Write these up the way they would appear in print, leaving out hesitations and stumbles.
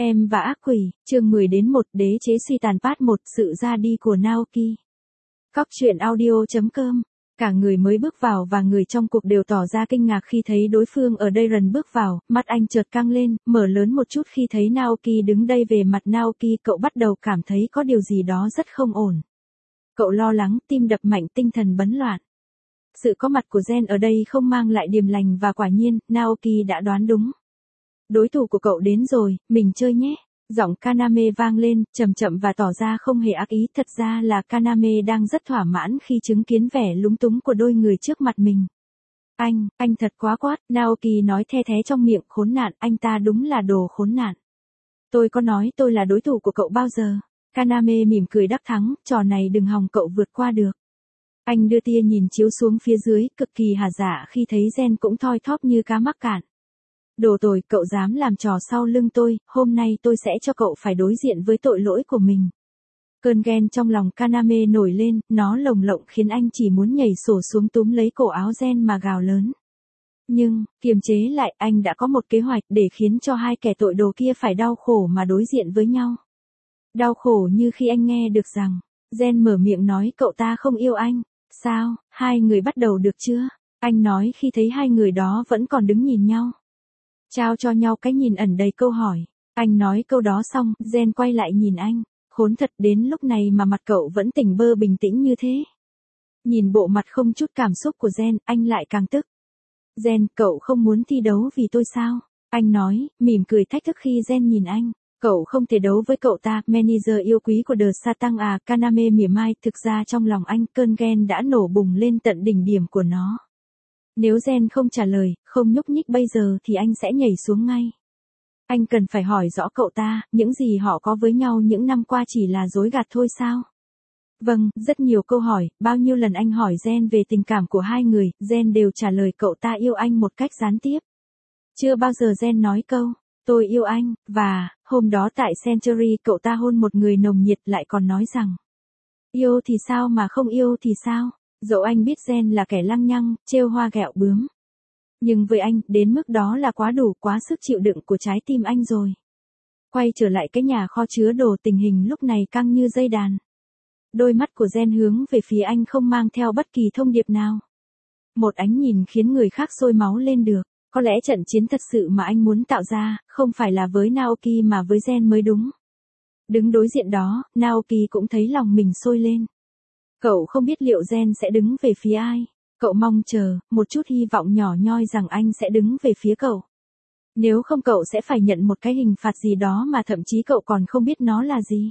Em và ác quỷ, chương 10 đến 1 đế chế suy tàn part 1 sự ra đi của Naoki. Cóc truyện audio.com. Cả người mới bước vào và người trong cuộc đều tỏ ra kinh ngạc khi thấy đối phương ở đây. Rần bước vào, mắt anh chợt căng lên, mở lớn một chút khi thấy Naoki đứng đây. Về mặt Naoki, cậu bắt đầu cảm thấy có điều gì đó rất không ổn. Cậu lo lắng, tim đập mạnh, tinh thần bấn loạn. Sự có mặt của Gen ở đây không mang lại điềm lành và quả nhiên, Naoki đã đoán đúng. Đối thủ của cậu đến rồi, mình chơi nhé. Giọng Kaname vang lên, chậm chậm và tỏ ra không hề ác ý. Thật ra là Kaname đang rất thỏa mãn khi chứng kiến vẻ lúng túng của đôi người trước mặt mình. Anh thật quá quát, Naoki nói the thé trong miệng. Khốn nạn, anh ta đúng là đồ khốn nạn. Tôi có nói tôi là đối thủ của cậu bao giờ? Kaname mỉm cười đắc thắng, trò này đừng hòng cậu vượt qua được. Anh đưa tia nhìn chiếu xuống phía dưới, cực kỳ hả dạ khi thấy Gen cũng thoi thóp như cá mắc cạn. Đồ tồi, cậu dám làm trò sau lưng tôi, hôm nay tôi sẽ cho cậu phải đối diện với tội lỗi của mình. Cơn ghen trong lòng Kaname nổi lên, nó lồng lộng khiến anh chỉ muốn nhảy xổ xuống túm lấy cổ áo Gen mà gào lớn. Nhưng, kiềm chế lại, anh đã có một kế hoạch để khiến cho hai kẻ tội đồ kia phải đau khổ mà đối diện với nhau. Đau khổ như khi anh nghe được rằng, Gen mở miệng nói cậu ta không yêu anh. Sao, hai người bắt đầu được chưa? Anh nói khi thấy hai người đó vẫn còn đứng nhìn nhau. Trao cho nhau cái nhìn ẩn đầy câu hỏi. Anh nói câu đó xong, Gen quay lại nhìn anh. Khốn thật, đến lúc này mà mặt cậu vẫn tỉnh bơ bình tĩnh như thế. Nhìn bộ mặt không chút cảm xúc của Gen, anh lại càng tức. Gen, cậu không muốn thi đấu vì tôi sao? Anh nói, mỉm cười thách thức khi Gen nhìn anh. Cậu không thể đấu với cậu ta, manager yêu quý của The Satan à? Kaname mỉa mai. Thực ra trong lòng anh, cơn ghen đã nổ bùng lên tận đỉnh điểm của nó. Nếu Gen không trả lời, không nhúc nhích bây giờ thì anh sẽ nhảy xuống ngay. Anh cần phải hỏi rõ cậu ta, những gì họ có với nhau những năm qua chỉ là dối gạt thôi sao? Vâng, rất nhiều câu hỏi, bao nhiêu lần anh hỏi Gen về tình cảm của hai người, Gen đều trả lời cậu ta yêu anh một cách gián tiếp. Chưa bao giờ Gen nói câu, tôi yêu anh, và, hôm đó tại Century cậu ta hôn một người nồng nhiệt lại còn nói rằng, yêu thì sao mà không yêu thì sao? Dẫu anh biết Gen là kẻ lăng nhăng, trêu hoa ghẹo bướm. Nhưng với anh, đến mức đó là quá đủ, quá sức chịu đựng của trái tim anh rồi. Quay trở lại cái nhà kho chứa đồ, tình hình lúc này căng như dây đàn. Đôi mắt của Gen hướng về phía anh không mang theo bất kỳ thông điệp nào. Một ánh nhìn khiến người khác sôi máu lên được. Có lẽ trận chiến thật sự mà anh muốn tạo ra, không phải là với Naoki mà với Gen mới đúng. Đứng đối diện đó, Naoki cũng thấy lòng mình sôi lên. Cậu không biết liệu Gen sẽ đứng về phía ai. Cậu mong chờ, một chút hy vọng nhỏ nhoi rằng anh sẽ đứng về phía cậu. Nếu không cậu sẽ phải nhận một cái hình phạt gì đó mà thậm chí cậu còn không biết nó là gì.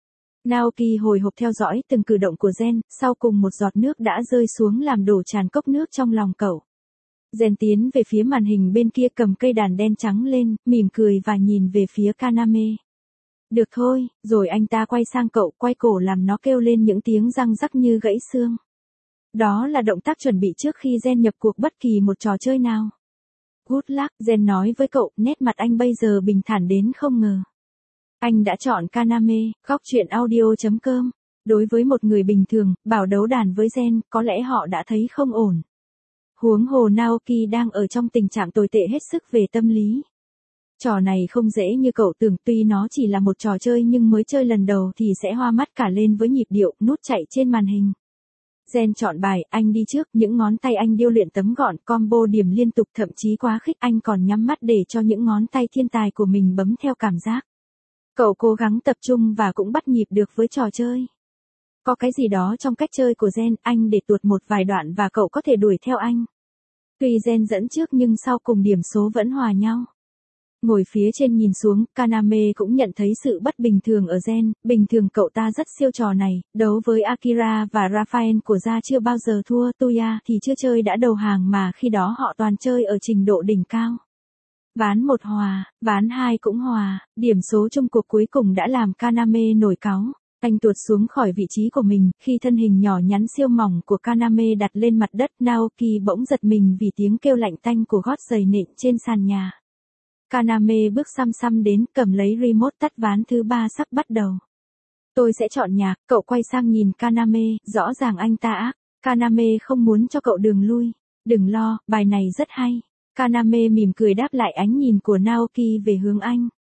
Naoki hồi hộp theo dõi từng cử động của Gen, sau cùng một giọt nước đã rơi xuống làm đổ tràn cốc nước trong lòng cậu. Gen tiến về phía màn hình bên kia cầm cây đàn đen trắng lên, mỉm cười và nhìn về phía Kaname. Được thôi, rồi anh ta quay sang cậu, quay cổ làm nó kêu lên những tiếng răng rắc như gãy xương. Đó là động tác chuẩn bị trước khi Gen nhập cuộc bất kỳ một trò chơi nào. Good luck, Gen nói với cậu, nét mặt anh bây giờ bình thản đến không ngờ. Anh đã chọn Kaname, Cóc truyện audio.com. Đối với một người bình thường, bảo đấu đàn với Gen, có lẽ họ đã thấy không ổn. Huống hồ Naoki đang ở trong tình trạng tồi tệ hết sức về tâm lý. Trò này không dễ như cậu tưởng, tuy nó chỉ là một trò chơi nhưng mới chơi lần đầu thì sẽ hoa mắt cả lên với nhịp điệu, nút chạy trên màn hình. Gen chọn bài, anh đi trước, những ngón tay anh điêu luyện tấm gọn, combo điểm liên tục thậm chí quá khích, anh còn nhắm mắt để cho những ngón tay thiên tài của mình bấm theo cảm giác. Cậu cố gắng tập trung và cũng bắt nhịp được với trò chơi. Có cái gì đó trong cách chơi của Gen, anh để tuột một vài đoạn và cậu có thể đuổi theo anh. Tuy Gen dẫn trước nhưng sau cùng điểm số vẫn hòa nhau. Ngồi phía trên nhìn xuống, Kaname cũng nhận thấy sự bất bình thường ở Gen, bình thường cậu ta rất siêu trò này, đấu với Akira và Raphael của gia chưa bao giờ thua, Tuya thì chưa chơi đã đầu hàng mà khi đó họ toàn chơi ở trình độ đỉnh cao. Ván 1 hòa, ván 2 cũng hòa, điểm số chung cuộc cuối cùng đã làm Kaname nổi cáu. Anh tuột xuống khỏi vị trí của mình, khi thân hình nhỏ nhắn siêu mỏng của Kaname đặt lên mặt đất, Naoki bỗng giật mình vì tiếng kêu lạnh tanh của gót giày nện trên sàn nhà. Kaname bước xăm xăm đến, cầm lấy remote tắt ván thứ 3 sắp bắt đầu. Tôi sẽ chọn nhạc, cậu quay sang nhìn Kaname, rõ ràng anh ta ác. Kaname không muốn cho cậu đường lui. Đừng lo, bài này rất hay. Kaname mỉm cười đáp lại ánh nhìn của Naoki về hướng anh.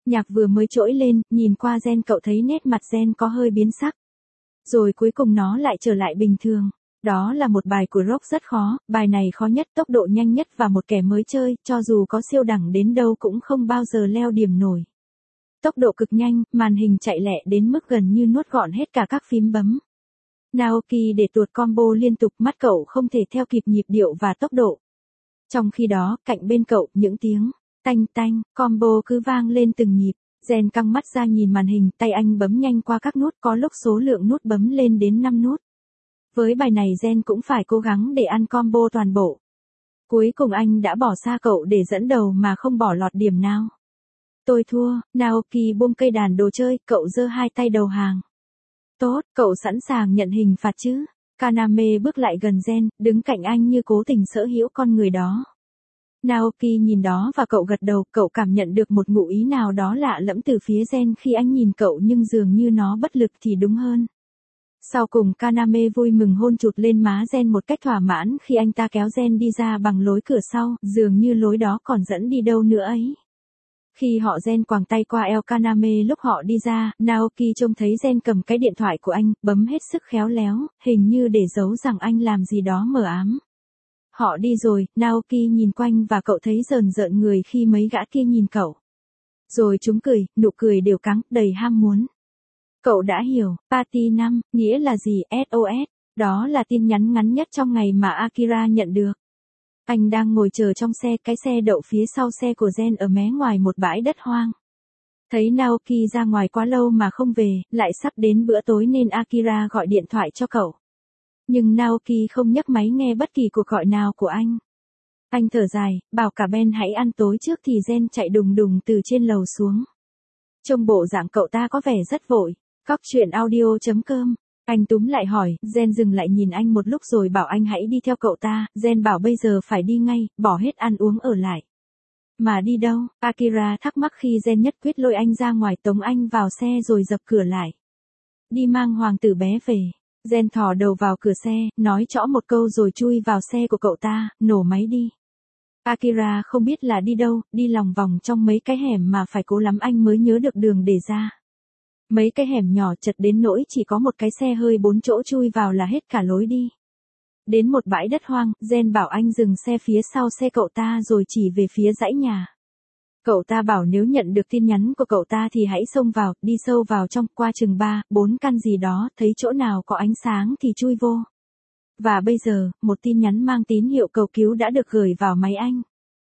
Nhạc vừa mới trỗi lên, nhìn qua Gen cậu thấy nét mặt Gen có hơi biến sắc. Rồi cuối cùng nó lại trở lại bình thường. Đó là một bài của rock rất khó, bài này khó nhất, tốc độ nhanh nhất và một kẻ mới chơi, cho dù có siêu đẳng đến đâu cũng không bao giờ leo điểm nổi. Tốc độ cực nhanh, màn hình chạy lẹ đến mức gần như nuốt gọn hết cả các phím bấm. Naoki để tuột combo liên tục, mắt cậu không thể theo kịp nhịp điệu và tốc độ. Trong khi đó, cạnh bên cậu, những tiếng tanh tanh, combo cứ vang lên từng nhịp. Gen căng mắt ra nhìn màn hình, tay anh bấm nhanh qua các nút, có lúc số lượng nút bấm lên đến 5 nút. Với bài này Gen cũng phải cố gắng để ăn combo toàn bộ. Cuối cùng anh đã bỏ xa cậu để dẫn đầu mà không bỏ lọt điểm nào. Tôi thua, Naoki buông cây đàn đồ chơi, cậu giơ hai tay đầu hàng. Tốt, cậu sẵn sàng nhận hình phạt chứ? Kaname bước lại gần Gen, đứng cạnh anh như cố tình sở hữu con người đó. Naoki nhìn đó và cậu gật đầu, cậu cảm nhận được một ngụ ý nào đó lạ lẫm từ phía Gen khi anh nhìn cậu nhưng dường như nó bất lực thì đúng hơn. Sau cùng Kaname vui mừng hôn chụt lên má Gen một cách thỏa mãn khi anh ta kéo Gen đi ra bằng lối cửa sau, dường như lối đó còn dẫn đi đâu nữa ấy. Khi họ Gen quàng tay qua eo Kaname lúc họ đi ra, Naoki trông thấy Gen cầm cái điện thoại của anh, bấm hết sức khéo léo, hình như để giấu rằng anh làm gì đó mờ ám. Họ đi rồi, Naoki nhìn quanh và cậu thấy rờn rợn người khi mấy gã kia nhìn cậu. Rồi chúng cười, nụ cười đều căng, đầy ham muốn. Cậu đã hiểu, Party 5, nghĩa là gì, SOS, đó là tin nhắn ngắn nhất trong ngày mà Akira nhận được. Anh đang ngồi chờ trong xe, cái xe đậu phía sau xe của Gen ở mé ngoài một bãi đất hoang. Thấy Naoki ra ngoài quá lâu mà không về, lại sắp đến bữa tối nên Akira gọi điện thoại cho cậu. Nhưng Naoki không nhấc máy nghe bất kỳ cuộc gọi nào của anh. Anh thở dài, bảo cả Ben hãy ăn tối trước thì Gen chạy đùng đùng từ trên lầu xuống. Trông bộ dạng cậu ta có vẻ rất vội. Cóc truyện audio.com. Anh túm lại hỏi, Gen dừng lại nhìn anh một lúc rồi bảo anh hãy đi theo cậu ta, Gen bảo bây giờ phải đi ngay, bỏ hết ăn uống ở lại. Mà đi đâu? Akira thắc mắc khi Gen nhất quyết lôi anh ra ngoài tống anh vào xe rồi dập cửa lại. Đi mang hoàng tử bé về. Gen thò đầu vào cửa xe, nói trõ một câu rồi chui vào xe của cậu ta, nổ máy đi. Akira không biết là đi đâu, đi lòng vòng trong mấy cái hẻm mà phải cố lắm anh mới nhớ được đường để ra. Mấy cái hẻm nhỏ chật đến nỗi chỉ có một cái xe hơi 4 chỗ chui vào là hết cả lối đi. Đến một bãi đất hoang, Gen bảo anh dừng xe phía sau xe cậu ta rồi chỉ về phía dãy nhà. Cậu ta bảo nếu nhận được tin nhắn của cậu ta thì hãy xông vào, đi sâu vào trong, qua chừng 3, 4 căn gì đó, thấy chỗ nào có ánh sáng thì chui vô. Và bây giờ, một tin nhắn mang tín hiệu cầu cứu đã được gửi vào máy anh.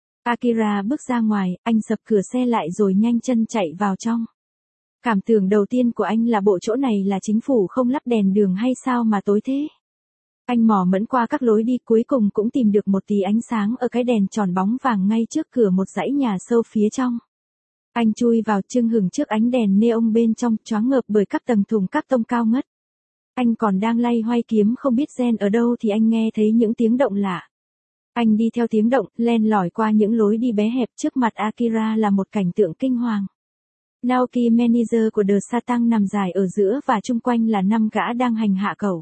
Akira bước ra ngoài, anh sập cửa xe lại rồi nhanh chân chạy vào trong. Cảm tưởng đầu tiên của anh là bộ chỗ này là chính phủ không lắp đèn đường hay sao mà tối thế. Anh mò mẫm qua các lối đi cuối cùng cũng tìm được một tí ánh sáng ở cái đèn tròn bóng vàng ngay trước cửa một dãy nhà sâu phía trong. Anh chui vào chưng hửng trước ánh đèn neon bên trong, choáng ngợp bởi các tầng thùng các tông cao ngất. Anh còn đang loay hoay kiếm không biết Gen ở đâu thì anh nghe thấy những tiếng động lạ. Anh đi theo tiếng động, len lỏi qua những lối đi bé hẹp, trước mặt Akira là một cảnh tượng kinh hoàng. Naoki manager của The Satan nằm dài ở giữa và chung quanh là 5 gã đang hành hạ cậu.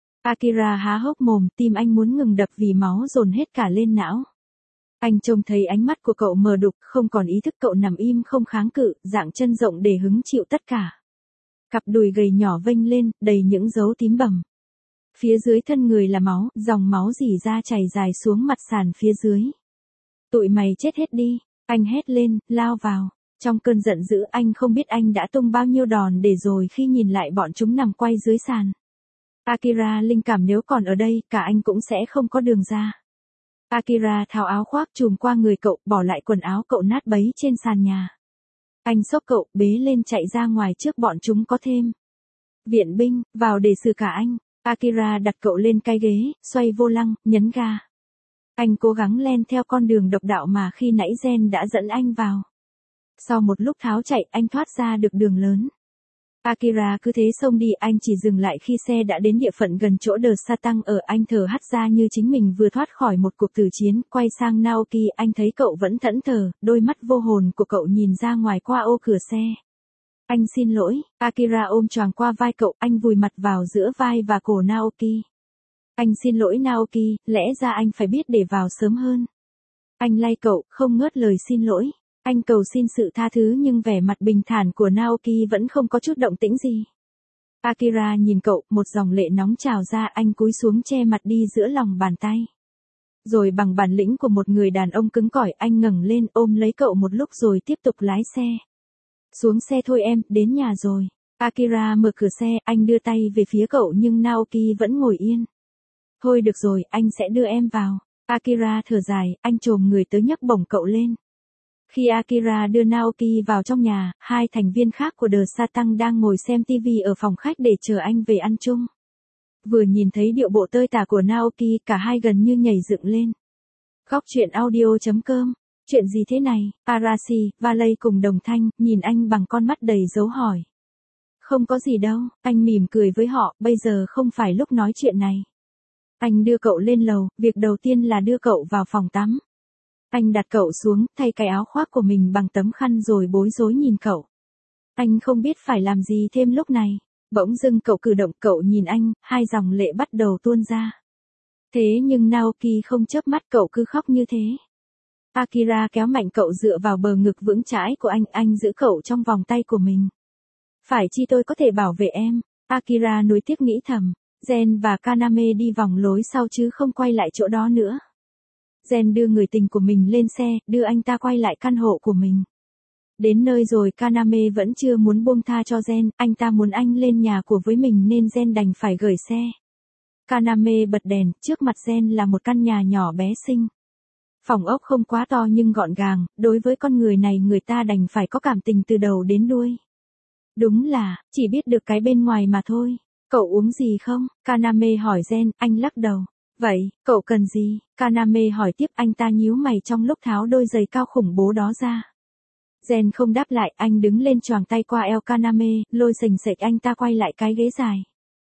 Akira há hốc mồm, tim anh muốn ngừng đập vì máu dồn hết cả lên não. Anh trông thấy ánh mắt của cậu mờ đục, không còn ý thức, cậu nằm im không kháng cự, dạng chân rộng để hứng chịu tất cả. Cặp đùi gầy nhỏ vênh lên, đầy những dấu tím bầm. Phía dưới thân người là máu, dòng máu rỉ ra chảy dài xuống mặt sàn phía dưới. Tụi mày chết hết đi, anh hét lên, lao vào. Trong cơn giận dữ anh không biết anh đã tung bao nhiêu đòn để rồi khi nhìn lại bọn chúng nằm quay dưới sàn. Akira linh cảm nếu còn ở đây, cả anh cũng sẽ không có đường ra. Akira tháo áo khoác trùm qua người cậu, bỏ lại quần áo cậu nát bấy trên sàn nhà. Anh xốc cậu, bế lên chạy ra ngoài trước bọn chúng có thêm viện binh, vào để xử cả anh. Akira đặt cậu lên cái ghế, xoay vô lăng, nhấn ga. Anh cố gắng len theo con đường độc đạo mà khi nãy Gen đã dẫn anh vào. Sau một lúc tháo chạy, anh thoát ra được đường lớn. Akira cứ thế xông đi, anh chỉ dừng lại khi xe đã đến địa phận gần chỗ The Satan ở, anh thở hắt ra như chính mình vừa thoát khỏi một cuộc tử chiến, quay sang Naoki, anh thấy cậu vẫn thẫn thờ, đôi mắt vô hồn của cậu nhìn ra ngoài qua ô cửa xe. Anh xin lỗi, Akira ôm choàng qua vai cậu, anh vùi mặt vào giữa vai và cổ Naoki. Anh xin lỗi Naoki, lẽ ra anh phải biết để vào sớm hơn. Anh lay cậu, không ngớt lời xin lỗi. Anh cầu xin sự tha thứ nhưng vẻ mặt bình thản của Naoki vẫn không có chút động tĩnh gì. Akira nhìn cậu, một dòng lệ nóng trào ra, anh cúi xuống che mặt đi giữa lòng bàn tay. Rồi bằng bản lĩnh của một người đàn ông cứng cỏi, anh ngẩng lên ôm lấy cậu một lúc rồi tiếp tục lái xe. Xuống xe thôi em, đến nhà rồi. Akira mở cửa xe, anh đưa tay về phía cậu nhưng Naoki vẫn ngồi yên. Thôi được rồi, anh sẽ đưa em vào. Akira thở dài, anh chồm người tới nhấc bổng cậu lên. Khi Akira đưa Naoki vào trong nhà, hai thành viên khác của The Satang đang ngồi xem TV ở phòng khách để chờ anh về ăn chung. Vừa nhìn thấy điệu bộ tơi tả của Naoki, cả hai gần như nhảy dựng lên. Góc truyện audio.com. Chuyện gì thế này? Arashi, Valet cùng Đồng Thanh, nhìn anh bằng con mắt đầy dấu hỏi. Không có gì đâu, anh mỉm cười với họ, bây giờ không phải lúc nói chuyện này. Anh đưa cậu lên lầu, việc đầu tiên là đưa cậu vào phòng tắm. Anh đặt cậu xuống, thay cái áo khoác của mình bằng tấm khăn rồi bối rối nhìn cậu. Anh không biết phải làm gì thêm lúc này. Bỗng dưng cậu cử động, cậu nhìn anh, hai dòng lệ bắt đầu tuôn ra. Thế nhưng Naoki không chớp mắt, cậu cứ khóc như thế. Akira kéo mạnh cậu dựa vào bờ ngực vững chãi của anh giữ cậu trong vòng tay của mình. Phải chi tôi có thể bảo vệ em, Akira nuối tiếc nghĩ thầm. Gen và Kaname đi vòng lối sau chứ không quay lại chỗ đó nữa. Gen đưa người tình của mình lên xe, đưa anh ta quay lại căn hộ của mình. Đến nơi rồi Kaname vẫn chưa muốn buông tha cho Gen, anh ta muốn anh lên nhà của với mình nên Gen đành phải gửi xe. Kaname bật đèn, trước mặt Gen là một căn nhà nhỏ bé xinh. Phòng ốc không quá to nhưng gọn gàng, đối với con người này người ta đành phải có cảm tình từ đầu đến đuôi. Đúng là, chỉ biết được cái bên ngoài mà thôi. Cậu uống gì không? Kaname hỏi Gen, anh lắc đầu. Vậy, cậu cần gì? Kaname hỏi tiếp, anh ta nhíu mày trong lúc tháo đôi giày cao khủng bố đó ra. Gen không đáp lại, anh đứng lên choàng tay qua eo Kaname, lôi sềnh sệch anh ta quay lại cái ghế dài.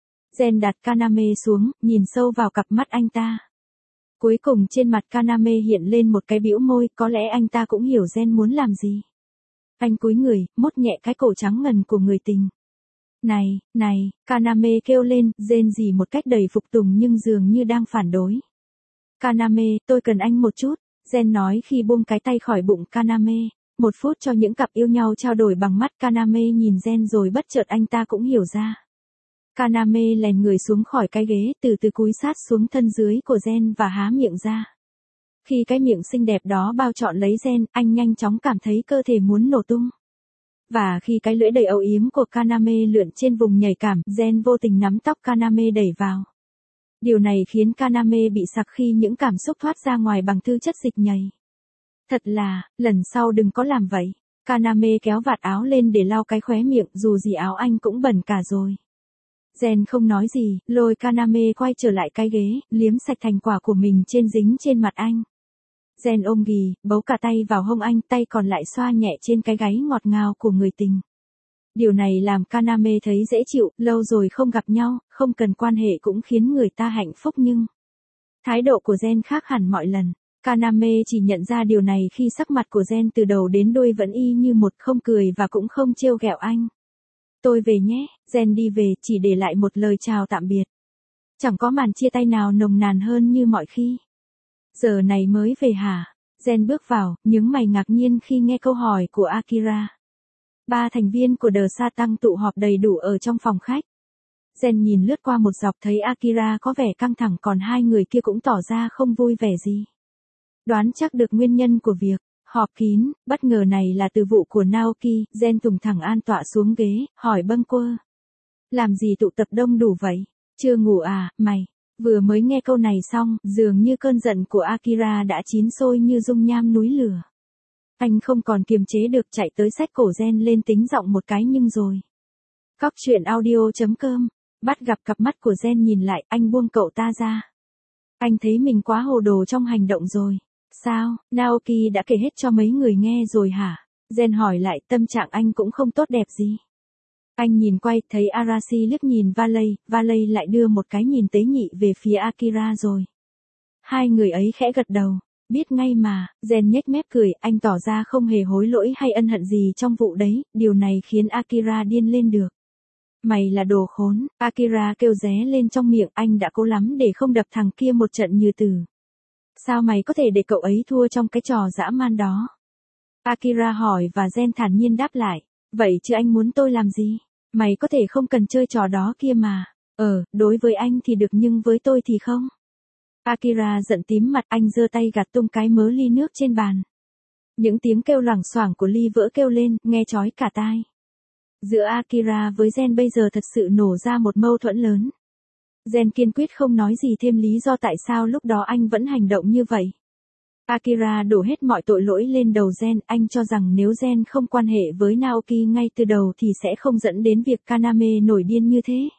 Gen đặt Kaname xuống, nhìn sâu vào cặp mắt anh ta. Cuối cùng trên mặt Kaname hiện lên một cái bĩu môi, có lẽ anh ta cũng hiểu Gen muốn làm gì. Anh cúi người, mốt nhẹ cái cổ trắng ngần của người tình. Này, Kaname kêu lên, rên rỉ một cách đầy phục tùng nhưng dường như đang phản đối. Kaname, tôi cần anh một chút, Gen nói khi buông cái tay khỏi bụng Kaname. 1 phút cho những cặp yêu nhau trao đổi bằng mắt. Kaname nhìn Gen rồi bất chợt anh ta cũng hiểu ra. Kaname lèn người xuống khỏi cái ghế, từ từ cúi sát xuống thân dưới của Gen và há miệng ra. Khi cái miệng xinh đẹp đó bao trọn lấy Gen, anh nhanh chóng cảm thấy cơ thể muốn nổ tung. Và khi cái lưỡi đầy âu yếm của Kaname lượn trên vùng nhạy cảm, Gen vô tình nắm tóc Kaname đẩy vào. Điều này khiến Kaname bị sặc khi những cảm xúc thoát ra ngoài bằng thứ chất dịch nhầy. Thật là, lần sau đừng có làm vậy. Kaname kéo vạt áo lên để lau cái khóe miệng, dù gì áo anh cũng bẩn cả rồi. Gen không nói gì, lôi Kaname quay trở lại cái ghế, liếm sạch thành quả của mình dính trên mặt anh. Gen ôm ghì, bấu cả tay vào hông anh, tay còn lại xoa nhẹ trên cái gáy ngọt ngào của người tình. Điều này làm Kaname thấy dễ chịu, lâu rồi không gặp nhau, không cần quan hệ cũng khiến người ta hạnh phúc nhưng... Thái độ của Gen khác hẳn mọi lần. Kaname chỉ nhận ra điều này khi sắc mặt của Gen từ đầu đến đuôi vẫn y như một, không cười và cũng không trêu ghẹo anh. Tôi về nhé, Gen đi về, chỉ để lại một lời chào tạm biệt. Chẳng có màn chia tay nào nồng nàn hơn như mọi khi. Giờ này mới về hả? Gen bước vào, nhướng mày ngạc nhiên khi nghe câu hỏi của Akira. 3 thành viên của The Satang tụ họp đầy đủ ở trong phòng khách. Gen nhìn lướt qua một dọc thấy Akira có vẻ căng thẳng, còn 2 người kia cũng tỏ ra không vui vẻ gì. Đoán chắc được nguyên nhân của việc họp kín, bất ngờ này là từ vụ của Naoki. Gen tùng thẳng an tọa xuống ghế, hỏi bâng quơ. Làm gì tụ tập đông đủ vậy? Chưa ngủ à, mày? Vừa mới nghe câu này xong, dường như cơn giận của Akira đã chín sôi như dung nham núi lửa. Anh không còn kiềm chế được, chạy tới xách cổ Gen lên tính giọng một cái nhưng rồi. Góc truyện audio.com. Bắt gặp cặp mắt của Gen nhìn lại, anh buông cậu ta ra. Anh thấy mình quá hồ đồ trong hành động rồi. Sao, Naoki đã kể hết cho mấy người nghe rồi hả? Gen hỏi lại, tâm trạng anh cũng không tốt đẹp gì. Anh nhìn quay, thấy Arashi liếc nhìn Valet lại đưa một cái nhìn tế nhị về phía Akira rồi. 2 người ấy khẽ gật đầu. Biết ngay mà, Gen nhếch mép cười, anh tỏ ra không hề hối lỗi hay ân hận gì trong vụ đấy, điều này khiến Akira điên lên được. Mày là đồ khốn, Akira kêu ré lên trong miệng, anh đã cố lắm để không đập thằng kia một trận như tử. Sao mày có thể để cậu ấy thua trong cái trò dã man đó? Akira hỏi và Gen thản nhiên đáp lại. Vậy chứ anh muốn tôi làm gì? Mày có thể không cần chơi trò đó kia mà. Đối với anh thì được nhưng với tôi thì không. Akira giận tím mặt, anh giơ tay gạt tung cái mớ ly nước trên bàn. Những tiếng kêu loảng xoảng của ly vỡ kêu lên, nghe chói cả tai. Giữa Akira với Gen bây giờ thật sự nổ ra một mâu thuẫn lớn. Gen kiên quyết không nói gì thêm lý do tại sao lúc đó anh vẫn hành động như vậy. Akira đổ hết mọi tội lỗi lên đầu Gen, anh cho rằng nếu Gen không quan hệ với Naoki ngay từ đầu thì sẽ không dẫn đến việc Kaname nổi điên như thế.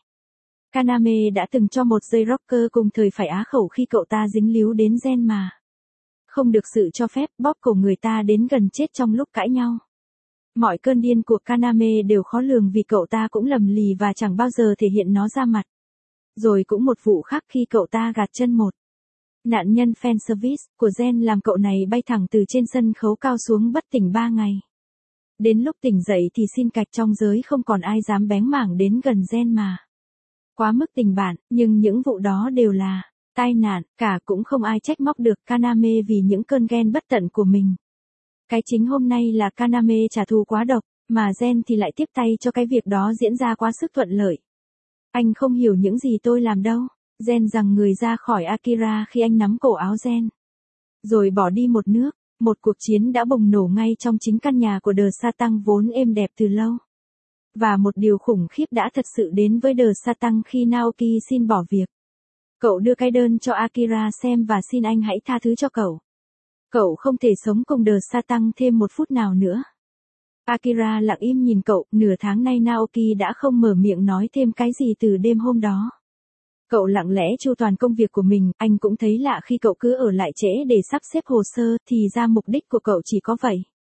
Kaname đã từng cho một giây rocker cùng thời phải á khẩu khi cậu ta dính líu đến Gen mà. Không được sự cho phép, bóp cổ người ta đến gần chết trong lúc cãi nhau. Mọi cơn điên của Kaname đều khó lường vì cậu ta cũng lầm lì và chẳng bao giờ thể hiện nó ra mặt. Rồi cũng một vụ khác khi cậu ta gạt chân một nạn nhân fan service của Gen làm cậu này bay thẳng từ trên sân khấu cao xuống bất tỉnh 3 ngày. Đến lúc tỉnh dậy thì xin cạch trong giới không còn ai dám bén mảng đến gần Gen mà. Quá mức tình bạn, nhưng những vụ đó đều là tai nạn, cả cũng không ai trách móc được Kaname vì những cơn ghen bất tận của mình. Cái chính hôm nay là Kaname trả thù quá độc, mà Gen thì lại tiếp tay cho cái việc đó diễn ra quá sức thuận lợi. Anh không hiểu những gì tôi làm đâu. Gen giằng người ra khỏi Akira khi anh nắm cổ áo Gen. Rồi bỏ đi một nước, một cuộc chiến đã bùng nổ ngay trong chính căn nhà của The Satan vốn êm đẹp từ lâu. Và một điều khủng khiếp đã thật sự đến với The Satan khi Naoki xin bỏ việc. Cậu đưa cái đơn cho Akira xem và xin anh hãy tha thứ cho cậu. Cậu không thể sống cùng The Satan thêm một phút nào nữa. Akira lặng im nhìn cậu, nửa tháng nay Naoki đã không mở miệng nói thêm cái gì từ đêm hôm đó. Cậu lặng lẽ chu toàn công việc của mình, anh cũng thấy lạ khi cậu cứ ở lại trễ để sắp xếp hồ sơ, thì ra mục đích của cậu chỉ có vậy.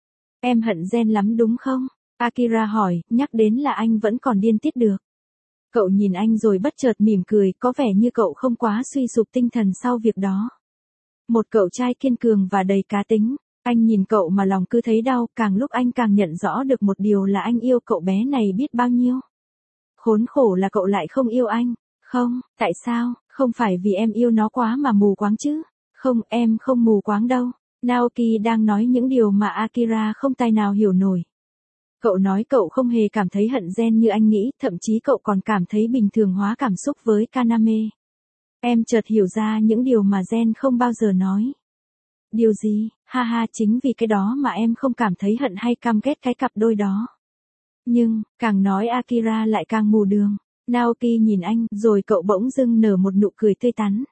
Em hận Gen lắm đúng không? Akira hỏi, nhắc đến là anh vẫn còn điên tiết được. Cậu nhìn anh rồi bất chợt mỉm cười, có vẻ như cậu không quá suy sụp tinh thần sau việc đó. Một cậu trai kiên cường và đầy cá tính. Anh nhìn cậu mà lòng cứ thấy đau, càng lúc anh càng nhận rõ được một điều là anh yêu cậu bé này biết bao nhiêu. Khốn khổ là cậu lại không yêu anh. Không, tại sao, không phải vì em yêu nó quá mà mù quáng chứ. Không, em không mù quáng đâu. Naoki đang nói những điều mà Akira không tài nào hiểu nổi. Cậu nói cậu không hề cảm thấy hận Gen như anh nghĩ, thậm chí cậu còn cảm thấy bình thường hóa cảm xúc với Kaname. Em chợt hiểu ra những điều mà Gen không bao giờ nói. Điều gì? Ha ha, chính vì cái đó mà em không cảm thấy hận hay căm ghét cái cặp đôi đó. Nhưng, càng nói Akira lại càng mù đường. Naoki nhìn anh, rồi cậu bỗng dưng nở một nụ cười tươi tắn.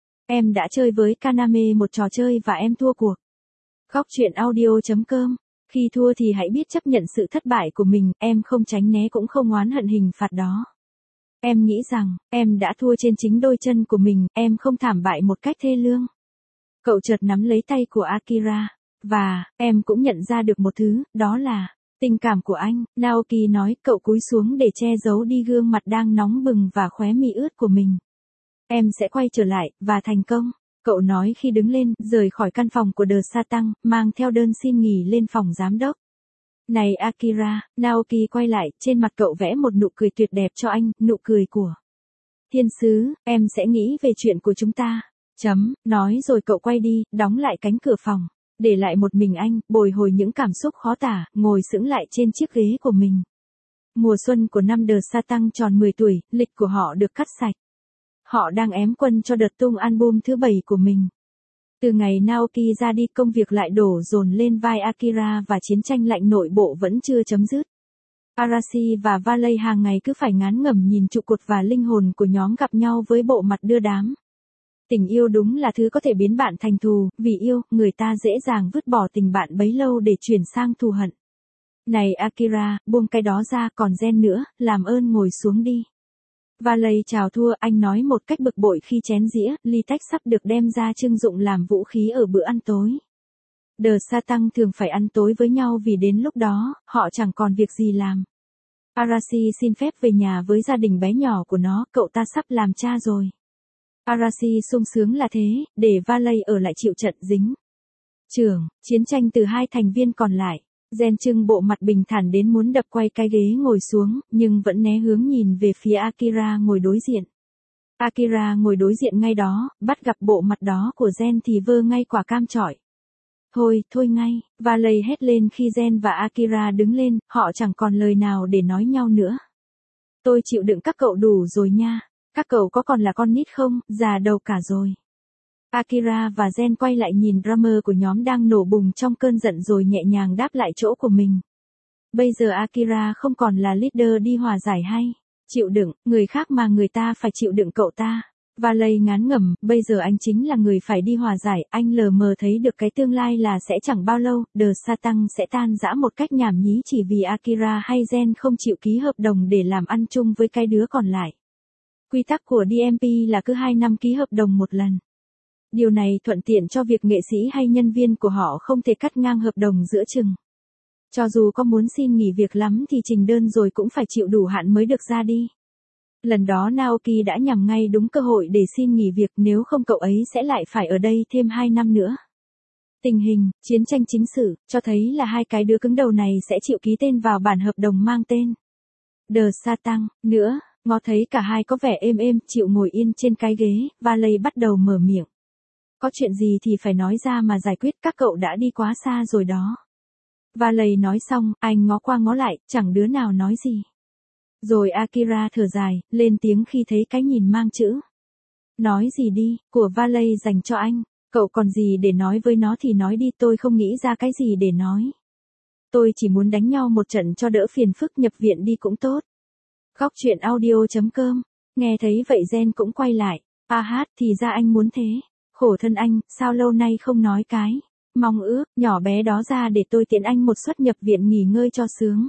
Em đã chơi với Kaname một trò chơi và em thua cuộc. Góc truyện audio.com. Khi thua thì hãy biết chấp nhận sự thất bại của mình, em không tránh né cũng không oán hận hình phạt đó. Em nghĩ rằng, em đã thua trên chính đôi chân của mình, em không thảm bại một cách thê lương. Cậu chợt nắm lấy tay của Akira. Và, em cũng nhận ra được một thứ, đó là tình cảm của anh. Naoki nói, cậu cúi xuống để che giấu đi gương mặt đang nóng bừng và khóe mi ướt của mình. Em sẽ quay trở lại, và thành công. Cậu nói khi đứng lên, rời khỏi căn phòng của The Satan, mang theo đơn xin nghỉ lên phòng giám đốc. Này Akira, Naoki quay lại, trên mặt cậu vẽ một nụ cười tuyệt đẹp cho anh, nụ cười của thiên sứ, em sẽ nghĩ về chuyện của chúng ta. Nói rồi cậu quay đi, đóng lại cánh cửa phòng. Để lại một mình anh, bồi hồi những cảm xúc khó tả, ngồi sững lại trên chiếc ghế của mình. Mùa xuân của năm The Satan tròn 10 tuổi, lịch của họ được cắt sạch. Họ đang ém quân cho đợt tung album thứ 7 của mình. Từ ngày Naoki ra đi, công việc lại đổ dồn lên vai Akira và chiến tranh lạnh nội bộ vẫn chưa chấm dứt. Arashi và Valet hàng ngày cứ phải ngán ngẩm nhìn trụ cột và linh hồn của nhóm gặp nhau với bộ mặt đưa đám. Tình yêu đúng là thứ có thể biến bạn thành thù, vì yêu, người ta dễ dàng vứt bỏ tình bạn bấy lâu để chuyển sang thù hận. Này Akira, buông cái đó ra, còn Gen nữa, làm ơn ngồi xuống đi. Valet chào thua, anh nói một cách bực bội khi chén dĩa, ly tách sắp được đem ra trưng dụng làm vũ khí ở bữa ăn tối. The Satan thường phải ăn tối với nhau vì đến lúc đó, họ chẳng còn việc gì làm. Arashi xin phép về nhà với gia đình bé nhỏ của nó, cậu ta sắp làm cha rồi. Arashi sung sướng là thế, để Valet ở lại chịu trận dính trưởng chiến tranh từ hai thành viên còn lại. Gen trưng bộ mặt bình thản đến muốn đập quay cái ghế ngồi xuống, nhưng vẫn né hướng nhìn về phía Akira ngồi đối diện. Akira ngồi đối diện ngay đó, bắt gặp bộ mặt đó của Gen thì vơ ngay quả cam chọi. Thôi, thôi ngay, Valley hét lên khi Gen và Akira đứng lên, họ chẳng còn lời nào để nói nhau nữa. Tôi chịu đựng các cậu đủ rồi nha. Các cậu có còn là con nít không, già đầu cả rồi. Akira và Gen quay lại nhìn drummer của nhóm đang nổ bùng trong cơn giận rồi nhẹ nhàng đáp lại chỗ của mình. Bây giờ Akira không còn là leader đi hòa giải hay chịu đựng, người khác mà người ta phải chịu đựng cậu ta. Valley ngán ngẩm, bây giờ anh chính là người phải đi hòa giải, anh lờ mờ thấy được cái tương lai là sẽ chẳng bao lâu, The Satan sẽ tan rã một cách nhảm nhí chỉ vì Akira hay Gen không chịu ký hợp đồng để làm ăn chung với cái đứa còn lại. Quy tắc của DMP là cứ 2 năm ký hợp đồng một lần. Điều này thuận tiện cho việc nghệ sĩ hay nhân viên của họ không thể cắt ngang hợp đồng giữa chừng. Cho dù có muốn xin nghỉ việc lắm thì trình đơn rồi cũng phải chịu đủ hạn mới được ra đi. Lần đó Naoki đã nhằm ngay đúng cơ hội để xin nghỉ việc, nếu không cậu ấy sẽ lại phải ở đây thêm 2 năm nữa. Tình hình, chiến tranh chính sự, cho thấy là hai cái đứa cứng đầu này sẽ chịu ký tên vào bản hợp đồng mang tên The Satan. Nữa, ngó thấy cả hai có vẻ êm êm, chịu ngồi yên trên cái ghế, Valley bắt đầu mở miệng. Có chuyện gì thì phải nói ra mà giải quyết, các cậu đã đi quá xa rồi đó. Valley nói xong, anh ngó qua ngó lại, chẳng đứa nào nói gì. Rồi Akira thở dài, lên tiếng khi thấy cái nhìn mang chữ. Nói gì đi, của Valley dành cho anh. Cậu còn gì để nói với nó thì nói đi, tôi không nghĩ ra cái gì để nói. Tôi chỉ muốn đánh nhau một trận cho đỡ phiền phức, nhập viện đi cũng tốt. Góc chuyện audio.com. Nghe thấy vậy Gen cũng quay lại. À hát, thì ra anh muốn thế. Khổ thân anh, sao lâu nay không nói cái mong ước nhỏ bé đó ra để tôi tiễn anh một suất nhập viện nghỉ ngơi cho sướng.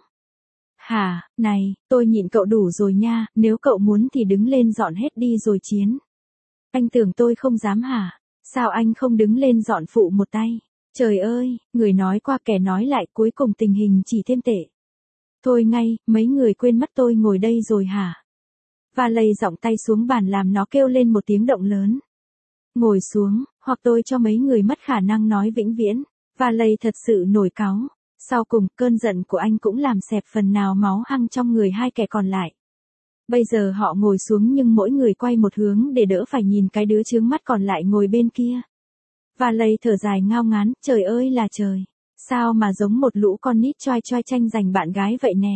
Hả, này, tôi nhịn cậu đủ rồi nha, nếu cậu muốn thì đứng lên dọn hết đi rồi chiến. Anh tưởng tôi không dám hả? Sao anh không đứng lên dọn phụ một tay? Trời ơi, người nói qua kẻ nói lại, cuối cùng tình hình chỉ thêm tệ. Thôi ngay, mấy người quên mất tôi ngồi đây rồi hả? Valley giọng tay xuống bàn làm nó kêu lên một tiếng động lớn. Ngồi xuống, hoặc tôi cho mấy người mất khả năng nói vĩnh viễn. Valley thật sự nổi cáu. Sau cùng, cơn giận của anh cũng làm xẹp phần nào máu hăng trong người hai kẻ còn lại. Bây giờ họ ngồi xuống nhưng mỗi người quay một hướng để đỡ phải nhìn cái đứa chướng mắt còn lại ngồi bên kia. Valley thở dài ngao ngán, trời ơi là trời. Sao mà giống một lũ con nít choai choai tranh giành bạn gái vậy nè.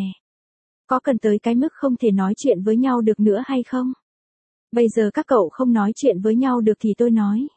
Có cần tới cái mức không thể nói chuyện với nhau được nữa hay không? Bây giờ các cậu không nói chuyện với nhau được thì tôi nói.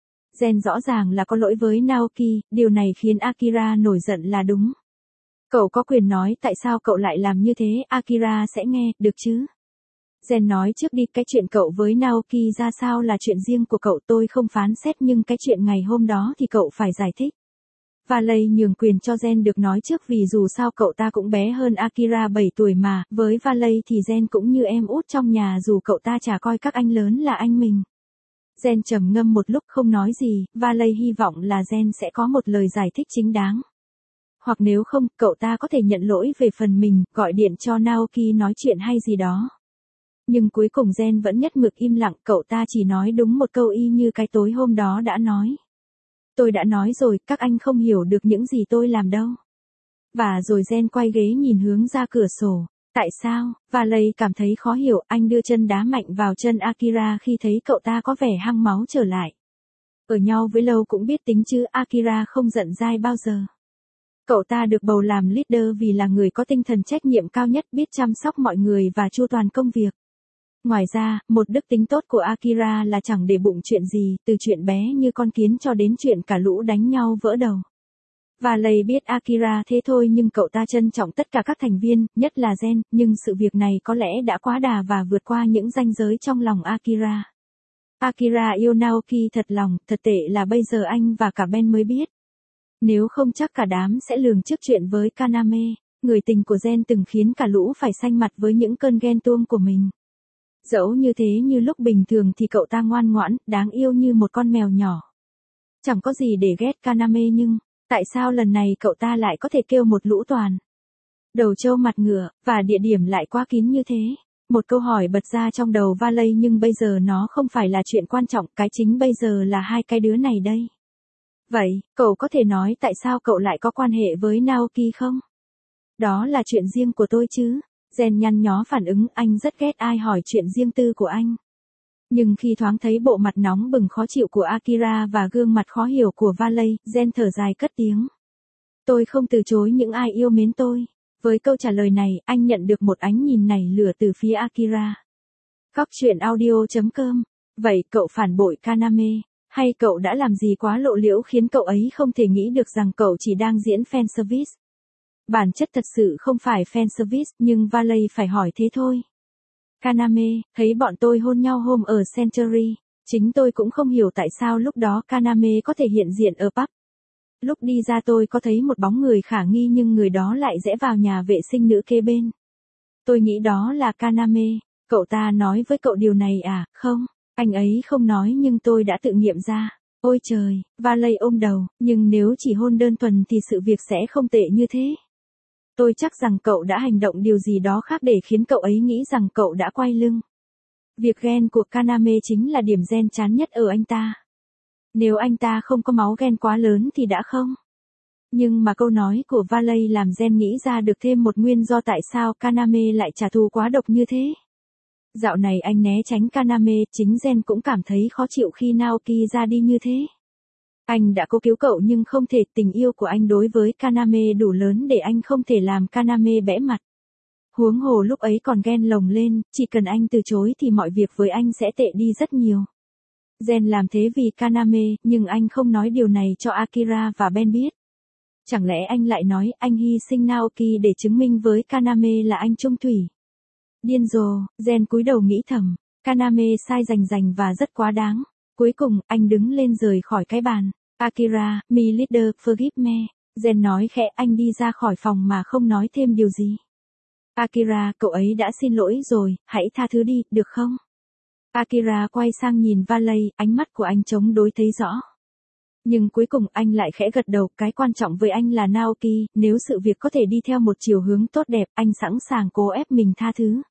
Gen rõ ràng là có lỗi với Naoki, điều này khiến Akira nổi giận là đúng. Cậu có quyền nói tại sao cậu lại làm như thế, Akira sẽ nghe, được chứ? Gen nói trước đi, cái chuyện cậu với Naoki ra sao là chuyện riêng của cậu, tôi không phán xét, nhưng cái chuyện ngày hôm đó thì cậu phải giải thích. Valley nhường quyền cho Gen được nói trước vì dù sao cậu ta cũng bé hơn Akira 7 tuổi mà, với Valley thì Gen cũng như em út trong nhà dù cậu ta chả coi các anh lớn là anh mình. Gen trầm ngâm một lúc không nói gì, Valley hy vọng là Gen sẽ có một lời giải thích chính đáng. Hoặc nếu không, cậu ta có thể nhận lỗi về phần mình, gọi điện cho Naoki nói chuyện hay gì đó. Nhưng cuối cùng Gen vẫn nhất mực im lặng, cậu ta chỉ nói đúng một câu y như cái tối hôm đó đã nói. Tôi đã nói rồi, các anh không hiểu được những gì tôi làm đâu. Và rồi Gen quay ghế nhìn hướng ra cửa sổ. Tại sao? Valley cảm thấy khó hiểu, anh đưa chân đá mạnh vào chân Akira khi thấy cậu ta có vẻ hăng máu trở lại. Ở nhau với lâu cũng biết tính chứ, Akira không giận dai bao giờ. Cậu ta được bầu làm leader vì là người có tinh thần trách nhiệm cao nhất, biết chăm sóc mọi người và chu toàn công việc. Ngoài ra, một đức tính tốt của Akira là chẳng để bụng chuyện gì, từ chuyện bé như con kiến cho đến chuyện cả lũ đánh nhau vỡ đầu. Valley biết Akira thế thôi nhưng cậu ta trân trọng tất cả các thành viên, nhất là Gen, nhưng sự việc này có lẽ đã quá đà và vượt qua những ranh giới trong lòng Akira. Akira yêu Naoki thật lòng, thật tệ là bây giờ anh và cả Ben mới biết. Nếu không chắc cả đám sẽ lường trước chuyện với Kaname, người tình của Gen từng khiến cả lũ phải xanh mặt với những cơn ghen tuông của mình. Dẫu như thế như lúc bình thường thì cậu ta ngoan ngoãn, đáng yêu như một con mèo nhỏ. Chẳng có gì để ghét Kaname nhưng, tại sao lần này cậu ta lại có thể kêu một lũ toàn đầu trâu mặt ngựa, và địa điểm lại quá kín như thế? Một câu hỏi bật ra trong đầu Valley nhưng bây giờ nó không phải là chuyện quan trọng, cái chính bây giờ là hai cái đứa này đây. Vậy, cậu có thể nói tại sao cậu lại có quan hệ với Naoki không? Đó là chuyện riêng của tôi chứ. Gen nhăn nhó phản ứng, anh rất ghét ai hỏi chuyện riêng tư của anh. Nhưng khi thoáng thấy bộ mặt nóng bừng khó chịu của Akira và gương mặt khó hiểu của Valley, Gen thở dài cất tiếng. Tôi không từ chối những ai yêu mến tôi. Với câu trả lời này, anh nhận được một ánh nhìn nảy lửa từ phía Akira. Cóc truyện audio.com. Vậy cậu phản bội Kaname, hay cậu đã làm gì quá lộ liễu khiến cậu ấy không thể nghĩ được rằng cậu chỉ đang diễn fan service? Bản chất thật sự không phải fan service, nhưng Valley phải hỏi thế thôi. Kaname, thấy bọn tôi hôn nhau hôm ở Century, chính tôi cũng không hiểu tại sao lúc đó Kaname có thể hiện diện ở pub. Lúc đi ra tôi có thấy một bóng người khả nghi nhưng người đó lại rẽ vào nhà vệ sinh nữ kế bên. Tôi nghĩ đó là Kaname. Cậu ta nói với cậu điều này à? Không, anh ấy không nói nhưng tôi đã tự nghiệm ra. Ôi trời, Valley ôm đầu, nhưng nếu chỉ hôn đơn thuần thì sự việc sẽ không tệ như thế. Tôi chắc rằng cậu đã hành động điều gì đó khác để khiến cậu ấy nghĩ rằng cậu đã quay lưng. Việc ghen của Kaname chính là điểm gen chán nhất ở anh ta. Nếu anh ta không có máu ghen quá lớn thì đã không. Nhưng mà câu nói của Valley làm Gen nghĩ ra được thêm một nguyên do tại sao Kaname lại trả thù quá độc như thế. Dạo này anh né tránh Kaname, chính Gen cũng cảm thấy khó chịu khi Naoki ra đi như thế. Anh đã cố cứu cậu nhưng không thể, tình yêu của anh đối với Kaname đủ lớn để anh không thể làm Kaname bẽ mặt. Huống hồ lúc ấy còn ghen lồng lên, chỉ cần anh từ chối thì mọi việc với anh sẽ tệ đi rất nhiều. Gen làm thế vì Kaname, nhưng anh không nói điều này cho Akira và Ben biết. Chẳng lẽ anh lại nói anh hy sinh Naoki để chứng minh với Kaname là anh trung thủy? Điên rồ, Gen cúi đầu nghĩ thầm, Kaname sai rành và rất quá đáng. Cuối cùng, anh đứng lên rời khỏi cái bàn. Akira, me leader, forgive me. Gen nói khẽ, anh đi ra khỏi phòng mà không nói thêm điều gì. Akira, cậu ấy đã xin lỗi rồi, hãy tha thứ đi, được không? Akira quay sang nhìn Valley, ánh mắt của anh chống đối thấy rõ. Nhưng cuối cùng anh lại khẽ gật đầu, cái quan trọng với anh là Naoki, nếu sự việc có thể đi theo một chiều hướng tốt đẹp, anh sẵn sàng cố ép mình tha thứ.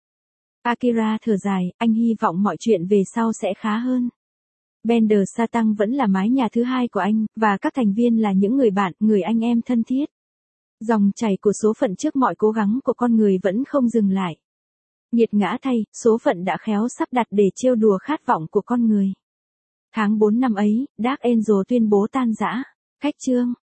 Akira thở dài, anh hy vọng mọi chuyện về sau sẽ khá hơn. Bender Satang vẫn là mái nhà thứ hai của anh, và các thành viên là những người bạn, người anh em thân thiết. Dòng chảy của số phận trước mọi cố gắng của con người vẫn không dừng lại. Nghiệt ngã thay, số phận đã khéo sắp đặt để trêu đùa khát vọng của con người. Tháng 4 năm ấy, Dark Angel tuyên bố tan rã. Cách chương